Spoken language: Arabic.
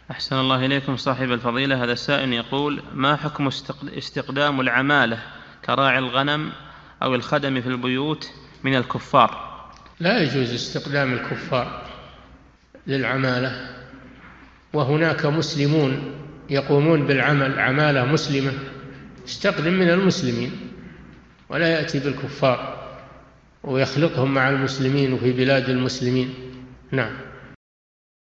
أحسن الله إليكم صاحب الفضيلة. هذا السائل يقول: ما حكم استقدام العمالة كراعي الغنم أو الخدم في البيوت من الكفار؟ لا يجوز استقدام الكفار للعمالة، وهناك مسلمون يقومون بالعمل، عمالة مسلمة، استقدم من المسلمين ولا يأتي بالكفار ويخلطهم مع المسلمين وفي بلاد المسلمين. نعم.